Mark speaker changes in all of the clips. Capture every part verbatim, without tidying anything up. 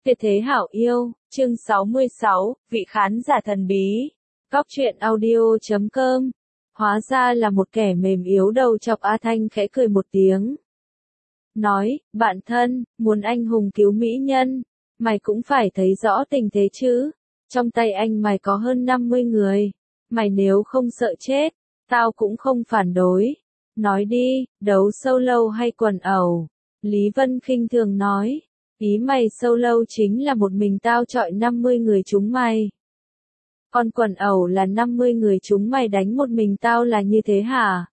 Speaker 1: Tuyệt thế hảo yêu, chương sáu mươi sáu, vị khán giả thần bí. Góc truyện audio chấm com. Hóa ra là một kẻ mềm yếu đầu chọc. A Thanh khẽ cười một tiếng. Nói, bạn thân, muốn anh hùng cứu mỹ nhân, mày cũng phải thấy rõ tình thế chứ. Trong tay anh mày có hơn năm mươi người. Mày nếu không sợ chết, tao cũng không phản đối. Nói đi, đấu solo hay quần ẩu? Lý Vân khinh thường nói. Ý mày solo chính là một mình tao chọi năm mươi người chúng mày. Còn quần ẩu là năm mươi người chúng mày đánh một mình tao là như thế hả?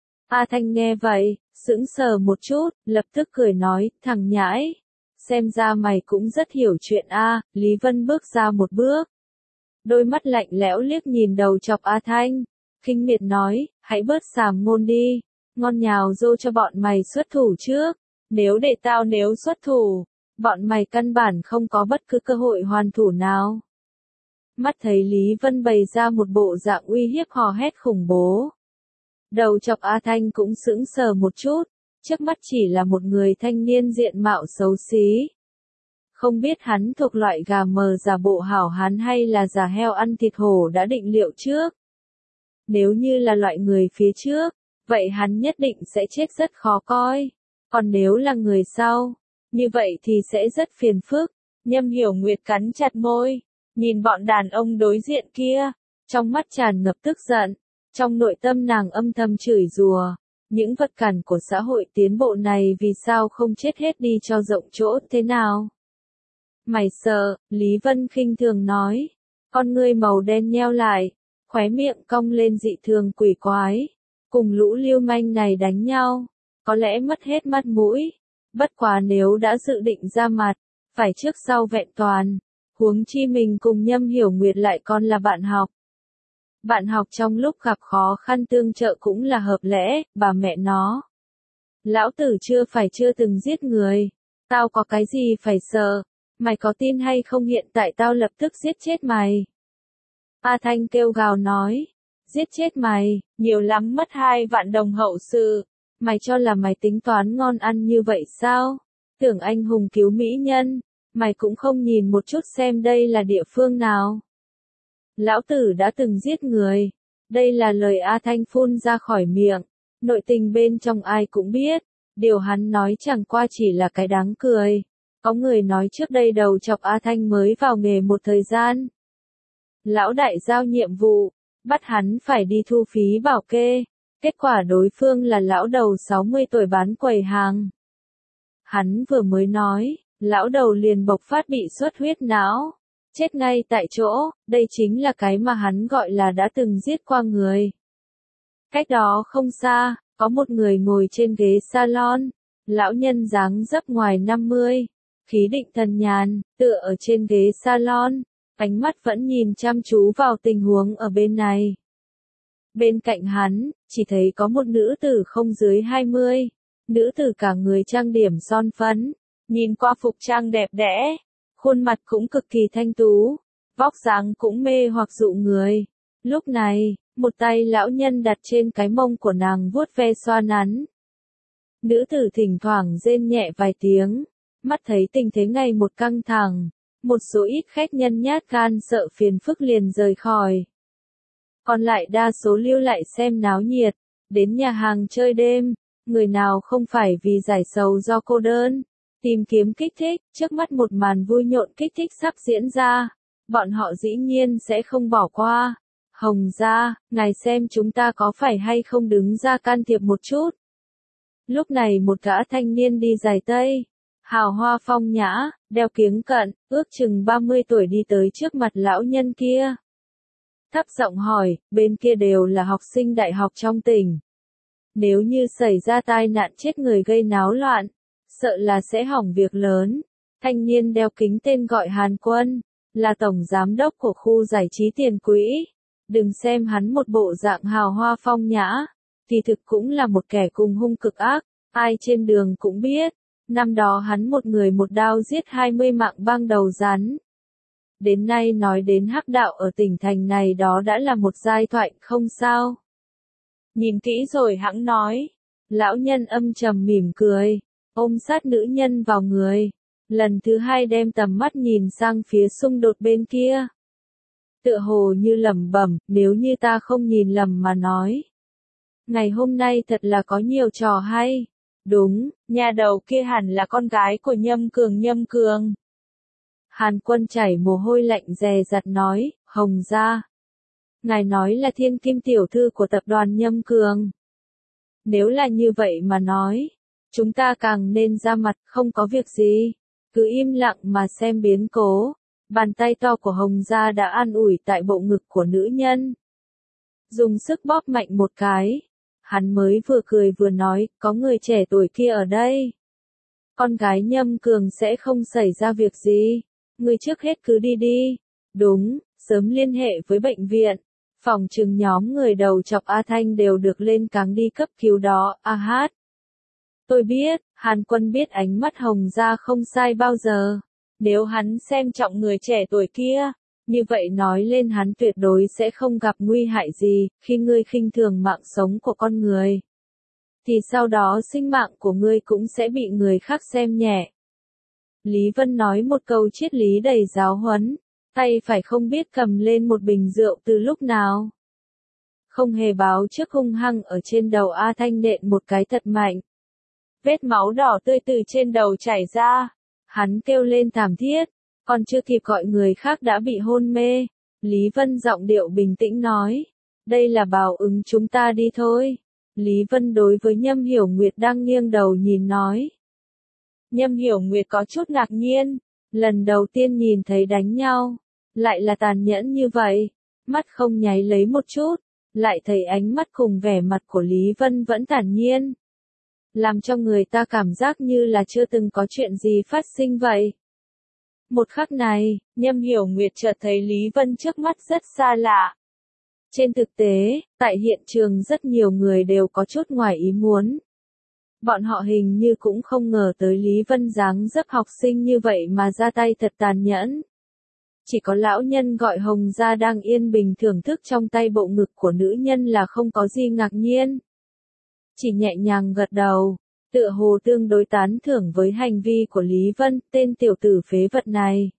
Speaker 1: A Thanh nghe vậy, sững sờ một chút, lập tức cười nói, thằng nhãi. Xem ra mày cũng rất hiểu chuyện a. Lý Vân bước ra một bước. Đôi mắt lạnh lẽo liếc nhìn đầu chọc A Thanh. Khinh miệt nói, hãy bớt xàm ngôn đi. Ngon nhào dô cho bọn mày xuất thủ trước. Nếu để tao nếu xuất thủ, bọn mày căn bản không có bất cứ cơ hội hoàn thủ nào. Mắt thấy Lý Vân bày ra một bộ dạng uy hiếp hò hét khủng bố. Đầu chọc A Thanh cũng sững sờ một chút, trước mắt chỉ là một người thanh niên diện mạo xấu xí. Không biết hắn thuộc loại gà mờ giả bộ hảo hán hay là giả heo ăn thịt hổ đã định liệu trước. Nếu như là loại người phía trước, vậy hắn nhất định sẽ chết rất khó coi. Còn nếu là người sau, như vậy thì sẽ rất phiền phức. Nhâm Hiểu Nguyệt cắn chặt môi, nhìn bọn đàn ông đối diện kia, trong mắt tràn ngập tức giận, trong nội tâm nàng âm thầm chửi rủa, những vật cản của xã hội tiến bộ này vì sao không chết hết đi cho rộng chỗ thế nào? Mày sợ? Lý Vân khinh thường nói, con ngươi màu đen nheo lại, khóe miệng cong lên dị thường quỷ quái, cùng lũ lưu manh này đánh nhau, có lẽ mất hết mặt mũi. Bất quá nếu đã dự định ra mặt, phải trước sau vẹn toàn, huống chi mình cùng Nhâm Hiểu Nguyệt lại còn là bạn học. Bạn học trong lúc gặp khó khăn tương trợ cũng là hợp lẽ, bà mẹ nó. Lão tử chưa phải chưa từng giết người, tao có cái gì phải sợ, mày có tin hay không hiện tại tao lập tức giết chết mày. A Thanh kêu gào nói, giết chết mày, nhiều lắm mất hai vạn đồng hậu sự. Mày cho là mày tính toán ngon ăn như vậy sao? Tưởng anh hùng cứu mỹ nhân, mày cũng không nhìn một chút xem đây là địa phương nào. Lão tử đã từng giết người. Đây là lời A Thanh phun ra khỏi miệng. Nội tình bên trong ai cũng biết. Điều hắn nói chẳng qua chỉ là cái đáng cười. Có người nói trước đây đầu chọc A Thanh mới vào nghề một thời gian. Lão đại giao nhiệm vụ, bắt hắn phải đi thu phí bảo kê. Kết quả đối phương là lão đầu sáu mươi tuổi bán quầy hàng. Hắn vừa mới nói, lão đầu liền bộc phát bị xuất huyết não. Chết ngay tại chỗ, đây chính là cái mà hắn gọi là đã từng giết qua người. Cách đó không xa, có một người ngồi trên ghế salon. Lão nhân dáng dấp ngoài năm mươi, khí định thần nhàn, tựa ở trên ghế salon. Ánh mắt vẫn nhìn chăm chú vào tình huống ở bên này. Bên cạnh hắn, chỉ thấy có một nữ tử không dưới hai mươi. Nữ tử cả người trang điểm son phấn, nhìn qua phục trang đẹp đẽ, khuôn mặt cũng cực kỳ thanh tú, vóc dáng cũng mê hoặc dụ người. Lúc này, một tay lão nhân đặt trên cái mông của nàng vuốt ve xoa nắn. Nữ tử thỉnh thoảng rên nhẹ vài tiếng, mắt thấy tình thế ngày một căng thẳng, một số ít khách nhân nhát gan sợ phiền phức liền rời khỏi. Còn lại đa số lưu lại xem náo nhiệt, đến nhà hàng chơi đêm, người nào không phải vì giải sầu do cô đơn, tìm kiếm kích thích, trước mắt một màn vui nhộn kích thích sắp diễn ra, bọn họ dĩ nhiên sẽ không bỏ qua. Hồng gia, ngài xem chúng ta có phải hay không đứng ra can thiệp một chút. Lúc này một gã thanh niên đi giày tây, hào hoa phong nhã, đeo kiếng cận, ước chừng ba mươi tuổi đi tới trước mặt lão nhân kia. Thấp giọng hỏi, bên kia đều là học sinh đại học trong tỉnh. Nếu như xảy ra tai nạn chết người gây náo loạn, sợ là sẽ hỏng việc lớn. Thanh niên đeo kính tên gọi Hàn Quân, là tổng giám đốc của khu giải trí Tiền Quỹ. Đừng xem hắn một bộ dạng hào hoa phong nhã, kỳ thực cũng là một kẻ cùng hung cực ác, ai trên đường cũng biết. Năm đó hắn một người một đao giết hai mươi mạng băng đầu rắn. Đến nay nói đến hắc đạo ở tỉnh thành này đó đã là một giai thoại không sao. Nhìn kỹ rồi hẵng nói. Lão nhân âm trầm mỉm cười, ôm sát nữ nhân vào người. Lần thứ hai đem tầm mắt nhìn sang phía xung đột bên kia. Tựa hồ như lẩm bẩm, nếu như ta không nhìn lầm mà nói. Ngày hôm nay thật là có nhiều trò hay. Đúng, nhà đầu kia hẳn là con gái của Nhâm Cường Nhâm Cường. Hàn Quân chảy mồ hôi lạnh dè dặt nói, Hồng gia. Ngài nói là thiên kim tiểu thư của tập đoàn Nhâm Cường. Nếu là như vậy mà nói, chúng ta càng nên ra mặt, không có việc gì. Cứ im lặng mà xem biến cố. Bàn tay to của Hồng gia đã an ủi tại bộ ngực của nữ nhân. Dùng sức bóp mạnh một cái. Hắn mới vừa cười vừa nói, có người trẻ tuổi kia ở đây. Con gái Nhâm Cường sẽ không xảy ra việc gì. Người trước hết cứ đi đi. Đúng, sớm liên hệ với bệnh viện. Phòng trừng nhóm người đầu chọc A Thanh đều được lên cáng đi cấp cứu đó, a hát. Tôi biết, Hàn Quân biết ánh mắt Hồng gia không sai bao giờ. Nếu hắn xem trọng người trẻ tuổi kia, như vậy nói lên hắn tuyệt đối sẽ không gặp nguy hại gì, khi ngươi khinh thường mạng sống của con người. Thì sau đó sinh mạng của ngươi cũng sẽ bị người khác xem nhẹ. Lý Vân nói một câu triết lý đầy giáo huấn, tay phải không biết cầm lên một bình rượu từ lúc nào. Không hề báo trước hung hăng ở trên đầu A Thanh nện một cái thật mạnh. Vết máu đỏ tươi từ trên đầu chảy ra. Hắn kêu lên thảm thiết, còn chưa kịp gọi người khác đã bị hôn mê. Lý Vân giọng điệu bình tĩnh nói, đây là báo ứng, chúng ta đi thôi. Lý Vân đối với Nhâm Hiểu Nguyệt đang nghiêng đầu nhìn nói. Nhâm Hiểu Nguyệt có chút ngạc nhiên, lần đầu tiên nhìn thấy đánh nhau, lại là tàn nhẫn như vậy, mắt không nháy lấy một chút, lại thấy ánh mắt cùng vẻ mặt của Lý Vân vẫn thản nhiên. Làm cho người ta cảm giác như là chưa từng có chuyện gì phát sinh vậy. Một khắc này, Nhâm Hiểu Nguyệt chợt thấy Lý Vân trước mắt rất xa lạ. Trên thực tế, tại hiện trường rất nhiều người đều có chút ngoài ý muốn. Bọn họ hình như cũng không ngờ tới Lý Vân dáng dấp học sinh như vậy mà ra tay thật tàn nhẫn. Chỉ có lão nhân gọi Hồng gia đang yên bình thưởng thức trong tay bộ ngực của nữ nhân là không có gì ngạc nhiên. Chỉ nhẹ nhàng gật đầu, tựa hồ tương đối tán thưởng với hành vi của Lý Vân, tên tiểu tử phế vật này.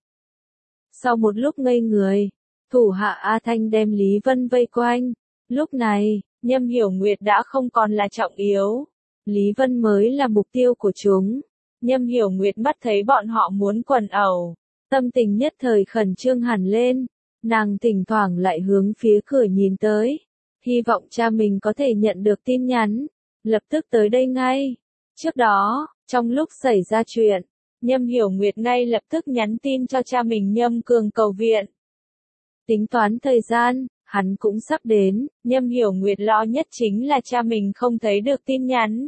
Speaker 1: Sau một lúc ngây người, thủ hạ A Thanh đem Lý Vân vây quanh. Lúc này, Nhâm Hiểu Nguyệt đã không còn là trọng yếu. Lý Vân mới là mục tiêu của chúng. Nhâm Hiểu Nguyệt mắt thấy bọn họ muốn quần ẩu. Tâm tình nhất thời khẩn trương hẳn lên. Nàng thỉnh thoảng lại hướng phía cửa nhìn tới. Hy vọng cha mình có thể nhận được tin nhắn. Lập tức tới đây ngay. Trước đó, trong lúc xảy ra chuyện, Nhâm Hiểu Nguyệt ngay lập tức nhắn tin cho cha mình Nhâm Cường cầu viện. Tính toán thời gian, hắn cũng sắp đến, Nhâm Hiểu Nguyệt lo nhất chính là cha mình không thấy được tin nhắn.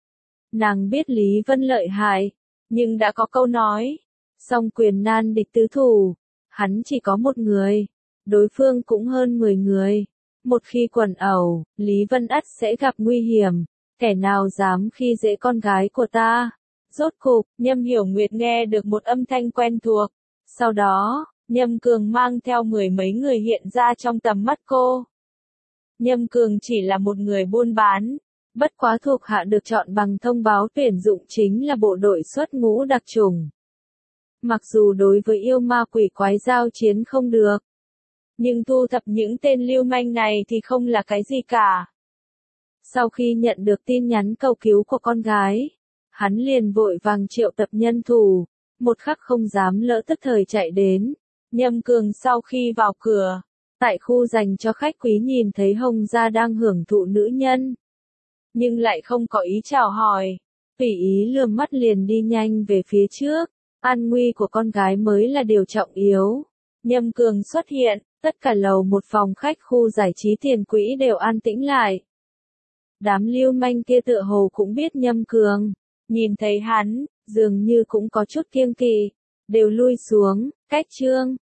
Speaker 1: Nàng biết Lý Vân lợi hại, nhưng đã có câu nói, song quyền nan địch tứ thủ, hắn chỉ có một người, đối phương cũng hơn mười người. Một khi quần ẩu, Lý Vân ắt sẽ gặp nguy hiểm. Kẻ nào dám khi dễ con gái của ta? Rốt cục, Nhâm Hiểu Nguyệt nghe được một âm thanh quen thuộc. Sau đó, Nhâm Cường mang theo mười mấy người hiện ra trong tầm mắt cô. Nhâm Cường chỉ là một người buôn bán. Bất quá thuộc hạ được chọn bằng thông báo tuyển dụng chính là bộ đội xuất ngũ đặc chủng. Mặc dù đối với yêu ma quỷ quái giao chiến không được, nhưng thu thập những tên lưu manh này thì không là cái gì cả. Sau khi nhận được tin nhắn cầu cứu của con gái, hắn liền vội vàng triệu tập nhân thủ, một khắc không dám lỡ tức thời chạy đến. Nhâm Cường sau khi vào cửa, tại khu dành cho khách quý nhìn thấy Hồng gia đang hưởng thụ nữ nhân, nhưng lại không có ý chào hỏi, tùy ý lườm mắt liền đi nhanh về phía trước. An nguy của con gái mới là điều trọng yếu. Nhâm Cường xuất hiện, tất cả lầu một phòng khách khu giải trí Tiền Quỹ đều an tĩnh lại. Đám lưu manh kia tựa hồ cũng biết Nhâm Cường, nhìn thấy hắn, dường như cũng có chút kiêng kỵ, đều lui xuống. Cách chương